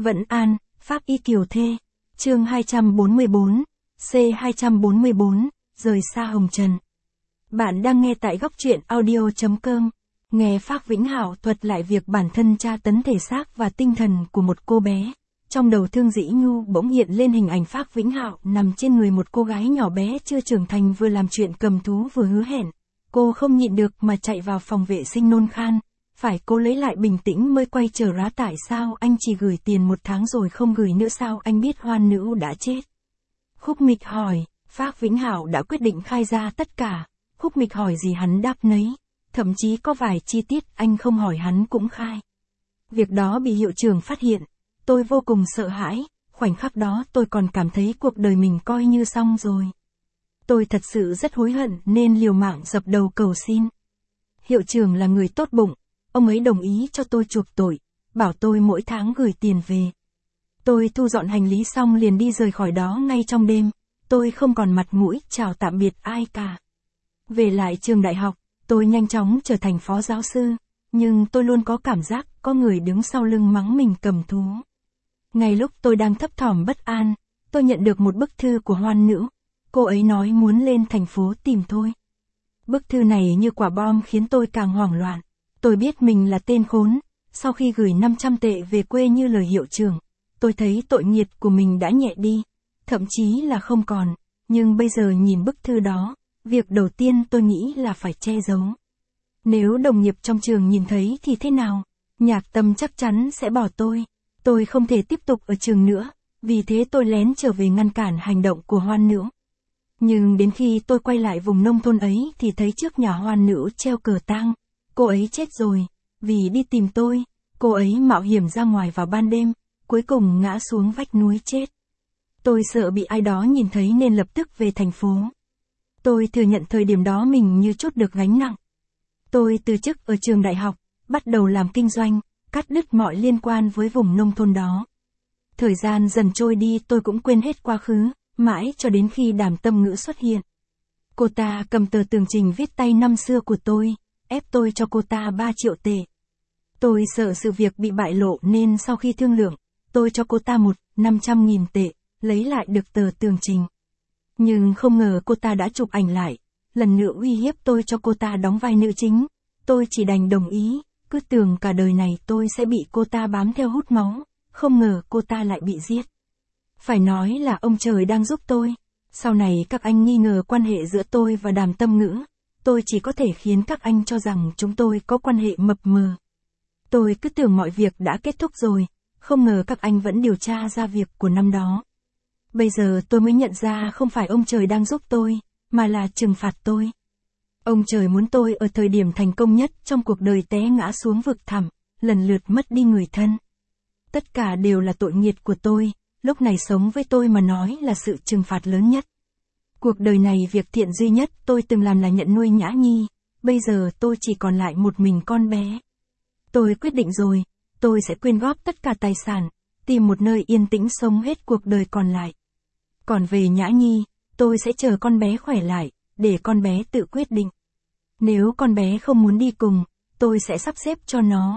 Vẫn An, Pháp Y Kiều Thê. Chương 244, C244, rời xa hồng trần. Bạn đang nghe tại góc truyện audio.com. Nghe Phác Vĩnh Hảo thuật lại việc bản thân tra tấn thể xác và tinh thần của một cô bé. Trong đầu Thương Dĩ Nhu bỗng hiện lên hình ảnh Phác Vĩnh Hảo nằm trên người một cô gái nhỏ bé chưa trưởng thành vừa làm chuyện cầm thú vừa hứa hẹn. Cô không nhịn được mà chạy vào phòng vệ sinh nôn khan. Phải cô lấy lại bình tĩnh mới quay trở ra. Tại sao anh chỉ gửi tiền 1 tháng rồi không gửi nữa? Sao anh biết Hoan Nữ đã chết? Khúc Mịch hỏi. Phác Vĩnh Hảo đã quyết định khai ra tất cả. Khúc Mịch hỏi gì hắn đáp nấy. Thậm chí có vài chi tiết anh không hỏi hắn cũng khai. Việc đó bị hiệu trưởng phát hiện. Tôi vô cùng sợ hãi. Khoảnh khắc đó tôi còn cảm thấy cuộc đời mình coi như xong rồi. Tôi thật sự rất hối hận nên liều mạng dập đầu cầu xin. Hiệu trưởng là người tốt bụng. Ông ấy đồng ý cho tôi chuộc tội, bảo tôi mỗi tháng gửi tiền về. Tôi thu dọn hành lý xong liền đi rời khỏi đó ngay trong đêm. Tôi không còn mặt mũi chào tạm biệt ai cả. Về lại trường đại học, tôi nhanh chóng trở thành phó giáo sư. Nhưng tôi luôn có cảm giác có người đứng sau lưng mắng mình cầm thú. Ngay lúc tôi đang thấp thỏm bất an, tôi nhận được một bức thư của Hoan Nữ. Cô ấy nói muốn lên thành phố tìm tôi. Bức thư này như quả bom khiến tôi càng hoảng loạn. Tôi biết mình là tên khốn. Sau khi gửi 500 tệ về quê như lời hiệu trưởng, tôi thấy tội nghiệt của mình đã nhẹ đi. Thậm chí là không còn. Nhưng bây giờ nhìn bức thư đó, việc đầu tiên tôi nghĩ là phải che giấu. Nếu đồng nghiệp trong trường nhìn thấy thì thế nào? Nhạc Tâm chắc chắn sẽ bỏ tôi. Tôi không thể tiếp tục ở trường nữa. Vì thế tôi lén trở về ngăn cản hành động của Hoan Nữ. Nhưng đến khi tôi quay lại vùng nông thôn ấy thì thấy trước nhà Hoan Nữ treo cờ tang. Cô ấy chết rồi. Vì đi tìm tôi, cô ấy mạo hiểm ra ngoài vào ban đêm, cuối cùng ngã xuống vách núi chết. Tôi sợ bị ai đó nhìn thấy nên lập tức về thành phố. Tôi thừa nhận thời điểm đó mình như trút được gánh nặng. Tôi từ chức ở trường đại học, bắt đầu làm kinh doanh, cắt đứt mọi liên quan với vùng nông thôn đó. Thời gian dần trôi đi tôi cũng quên hết quá khứ, mãi cho đến khi Đàm Tâm Ngữ xuất hiện. Cô ta cầm tờ tường trình viết tay năm xưa của tôi, ép tôi cho cô ta 3 triệu tệ. Tôi sợ sự việc bị bại lộ nên sau khi thương lượng, tôi cho cô ta 500.000 tệ, lấy lại được tờ tường trình. Nhưng không ngờ cô ta đã chụp ảnh lại, lần nữa uy hiếp tôi cho cô ta đóng vai nữ chính. Tôi chỉ đành đồng ý, cứ tưởng cả đời này tôi sẽ bị cô ta bám theo hút máu, không ngờ cô ta lại bị giết. Phải nói là ông trời đang giúp tôi. Sau này các anh nghi ngờ quan hệ giữa tôi và Đàm Tâm Ngữ. Tôi chỉ có thể khiến các anh cho rằng chúng tôi có quan hệ mập mờ. Tôi cứ tưởng mọi việc đã kết thúc rồi, không ngờ các anh vẫn điều tra ra việc của năm đó. Bây giờ tôi mới nhận ra không phải ông trời đang giúp tôi, mà là trừng phạt tôi. Ông trời muốn tôi ở thời điểm thành công nhất trong cuộc đời té ngã xuống vực thẳm, lần lượt mất đi người thân. Tất cả đều là tội nghiệt của tôi, lúc này sống với tôi mà nói là sự trừng phạt lớn nhất. Cuộc đời này việc thiện duy nhất tôi từng làm là nhận nuôi Nhã Nhi, bây giờ tôi chỉ còn lại một mình con bé. Tôi quyết định rồi, tôi sẽ quyên góp tất cả tài sản, tìm một nơi yên tĩnh sống hết cuộc đời còn lại. Còn về Nhã Nhi, tôi sẽ chờ con bé khỏe lại, để con bé tự quyết định. Nếu con bé không muốn đi cùng, tôi sẽ sắp xếp cho nó.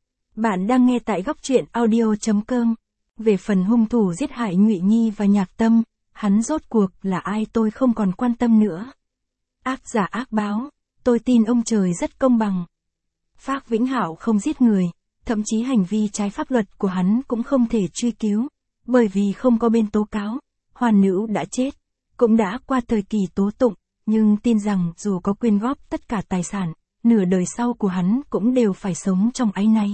Bạn đang nghe tại góc truyện audio.com. Về phần hung thủ giết hại Nhụy Nhi và Nhạc Tâm, hắn rốt cuộc là ai tôi không còn quan tâm nữa. Ác giả ác báo, tôi tin ông trời rất công bằng. Phác Vĩnh Hảo không giết người, thậm chí hành vi trái pháp luật của hắn cũng không thể truy cứu, bởi vì không có bên tố cáo. Hoan Nữ đã chết, cũng đã qua thời kỳ tố tụng, nhưng tin rằng dù có quyên góp tất cả tài sản, nửa đời sau của hắn cũng đều phải sống trong áy náy.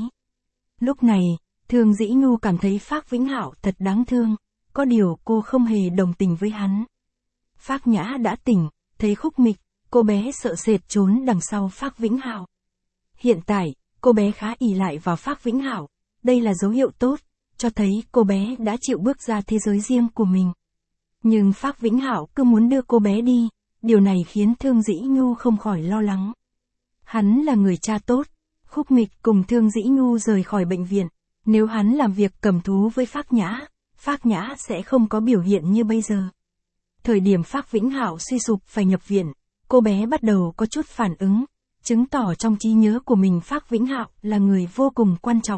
Lúc này, Thương Dĩ Nhu cảm thấy Phác Vĩnh Hảo thật đáng thương, có điều cô không hề đồng tình với hắn. Phác Nhã đã tỉnh, thấy Khúc Mịch, cô bé sợ sệt trốn đằng sau Phác Vĩnh Hảo. Hiện tại, cô bé khá ỷ lại vào Phác Vĩnh Hảo, đây là dấu hiệu tốt, cho thấy cô bé đã chịu bước ra thế giới riêng của mình. Nhưng Phác Vĩnh Hảo cứ muốn đưa cô bé đi, điều này khiến Thương Dĩ Nhu không khỏi lo lắng. Hắn là người cha tốt, Khúc Mịch cùng Thương Dĩ Nhu rời khỏi bệnh viện, nếu hắn làm việc cầm thú với Phác Nhã sẽ không có biểu hiện như bây giờ. Thời điểm Phác Vĩnh Hảo suy sụp phải nhập viện, cô bé bắt đầu có chút phản ứng, chứng tỏ trong trí nhớ của mình Phác Vĩnh Hảo là người vô cùng quan trọng,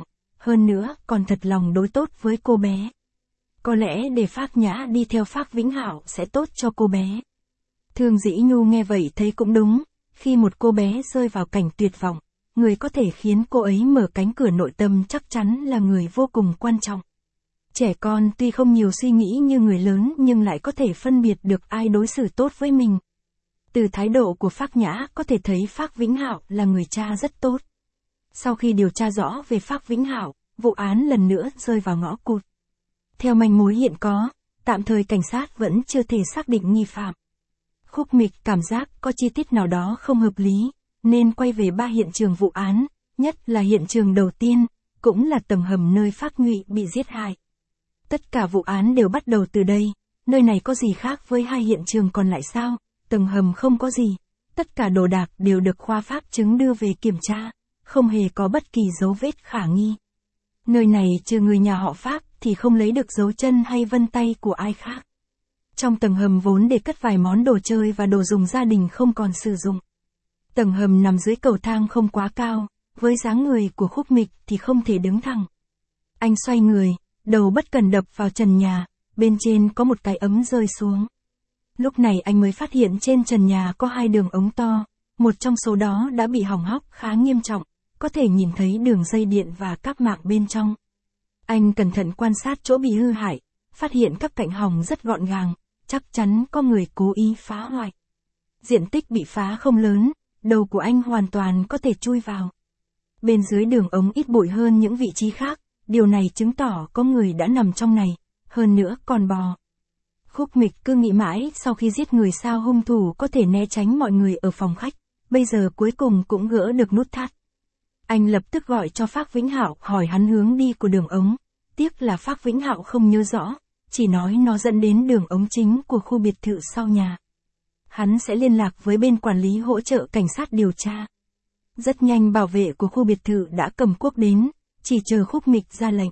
hơn nữa còn thật lòng đối tốt với cô bé. Có lẽ để Phác Nhã đi theo Phác Vĩnh Hạo sẽ tốt cho cô bé. Thương Dĩ Nhu nghe vậy thấy cũng đúng, khi một cô bé rơi vào cảnh tuyệt vọng, người có thể khiến cô ấy mở cánh cửa nội tâm chắc chắn là người vô cùng quan trọng. Trẻ con tuy không nhiều suy nghĩ như người lớn nhưng lại có thể phân biệt được ai đối xử tốt với mình. Từ thái độ của Phác Nhã có thể thấy Phác Vĩnh Hạo là người cha rất tốt. Sau khi điều tra rõ về Phác Vĩnh Hạo, vụ án lần nữa rơi vào ngõ cụt. Theo manh mối hiện có, tạm thời cảnh sát vẫn chưa thể xác định nghi phạm. Khúc Mịch cảm giác có chi tiết nào đó không hợp lý, nên quay về ba hiện trường vụ án, nhất là hiện trường đầu tiên, cũng là tầng hầm nơi Phác Nhụy bị giết hại. Tất cả vụ án đều bắt đầu từ đây, nơi này có gì khác với hai hiện trường còn lại sao? Tầng hầm không có gì, tất cả đồ đạc đều được khoa pháp chứng đưa về kiểm tra, không hề có bất kỳ dấu vết khả nghi. Nơi này trừ người nhà họ Phác thì không lấy được dấu chân hay vân tay của ai khác. Trong tầng hầm vốn để cất vài món đồ chơi và đồ dùng gia đình không còn sử dụng. Tầng hầm nằm dưới cầu thang không quá cao, với dáng người của Khúc Mịch thì không thể đứng thẳng. Anh xoay người, đầu bất cần đập vào trần nhà, bên trên có một cái ấm rơi xuống. Lúc này anh mới phát hiện trên trần nhà có hai đường ống to, một trong số đó đã bị hỏng hóc khá nghiêm trọng, có thể nhìn thấy đường dây điện và cáp mạng bên trong. Anh cẩn thận quan sát chỗ bị hư hại, phát hiện các cạnh hỏng rất gọn gàng, chắc chắn có người cố ý phá hoại. Diện tích bị phá không lớn, đầu của anh hoàn toàn có thể chui vào. Bên dưới đường ống ít bụi hơn những vị trí khác, điều này chứng tỏ có người đã nằm trong này, hơn nữa còn bò. Khúc Mịch cứ nghĩ mãi sau khi giết người sao hung thủ có thể né tránh mọi người ở phòng khách, bây giờ cuối cùng cũng gỡ được nút thắt. Anh lập tức gọi cho Phác Vĩnh Hạo hỏi hắn hướng đi của đường ống, tiếc là Phác Vĩnh Hạo không nhớ rõ, chỉ nói nó dẫn đến đường ống chính của khu biệt thự sau nhà. Hắn sẽ liên lạc với bên quản lý hỗ trợ cảnh sát điều tra. Rất nhanh bảo vệ của khu biệt thự đã cầm cuốc đến, chỉ chờ Khúc Mịch ra lệnh.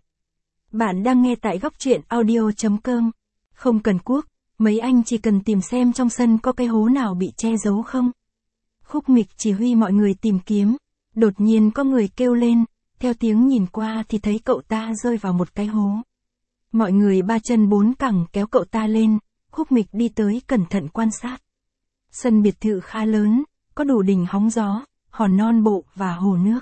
Bạn đang nghe tại góc truyện audio.com. Không cần cuốc, mấy anh chỉ cần tìm xem trong sân có cái hố nào bị che giấu không. Khúc Mịch chỉ huy mọi người tìm kiếm, đột nhiên có người kêu lên, theo tiếng nhìn qua thì thấy cậu ta rơi vào một cái hố. Mọi người ba chân bốn cẳng kéo cậu ta lên, Khúc Mịch đi tới cẩn thận quan sát. Sân biệt thự khá lớn, có đủ đình hóng gió, hòn non bộ và hồ nước.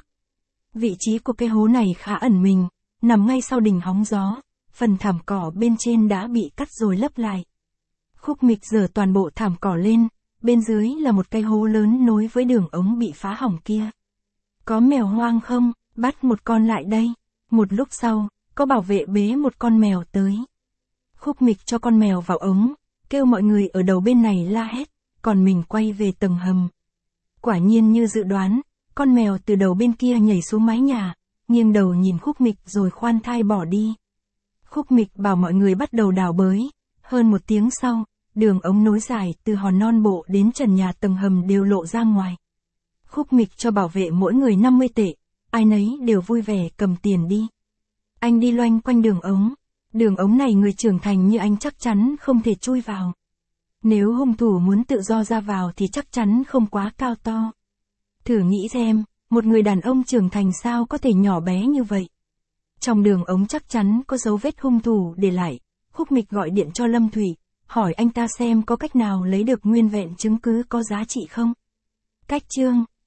Vị trí của cái hố này khá ẩn mình, nằm ngay sau đình hóng gió, phần thảm cỏ bên trên đã bị cắt rồi lấp lại. Khúc Mịch giở toàn bộ thảm cỏ lên, bên dưới là một cái hố lớn nối với đường ống bị phá hỏng kia. Có mèo hoang không? Bắt một con lại đây. Một lúc sau, có bảo vệ bế một con mèo tới. Khúc Mịch cho con mèo vào ống, kêu mọi người ở đầu bên này la hét, còn mình quay về tầng hầm. Quả nhiên như dự đoán, con mèo từ đầu bên kia nhảy xuống mái nhà, nghiêng đầu nhìn Khúc Mịch rồi khoan thai bỏ đi. Khúc Mịch bảo mọi người bắt đầu đào bới. Hơn một tiếng sau, đường ống nối dài từ hòn non bộ đến trần nhà tầng hầm đều lộ ra ngoài. Khúc Mịch cho bảo vệ mỗi người 50 tệ, ai nấy đều vui vẻ cầm tiền đi. Anh đi loanh quanh đường ống này người trưởng thành như anh chắc chắn không thể chui vào. Nếu hung thủ muốn tự do ra vào thì chắc chắn không quá cao to. Thử nghĩ xem, một người đàn ông trưởng thành sao có thể nhỏ bé như vậy. Trong đường ống chắc chắn có dấu vết hung thủ để lại. Khúc Mịch gọi điện cho Lâm Thủy, hỏi anh ta xem có cách nào lấy được nguyên vẹn chứng cứ có giá trị không. Cách chương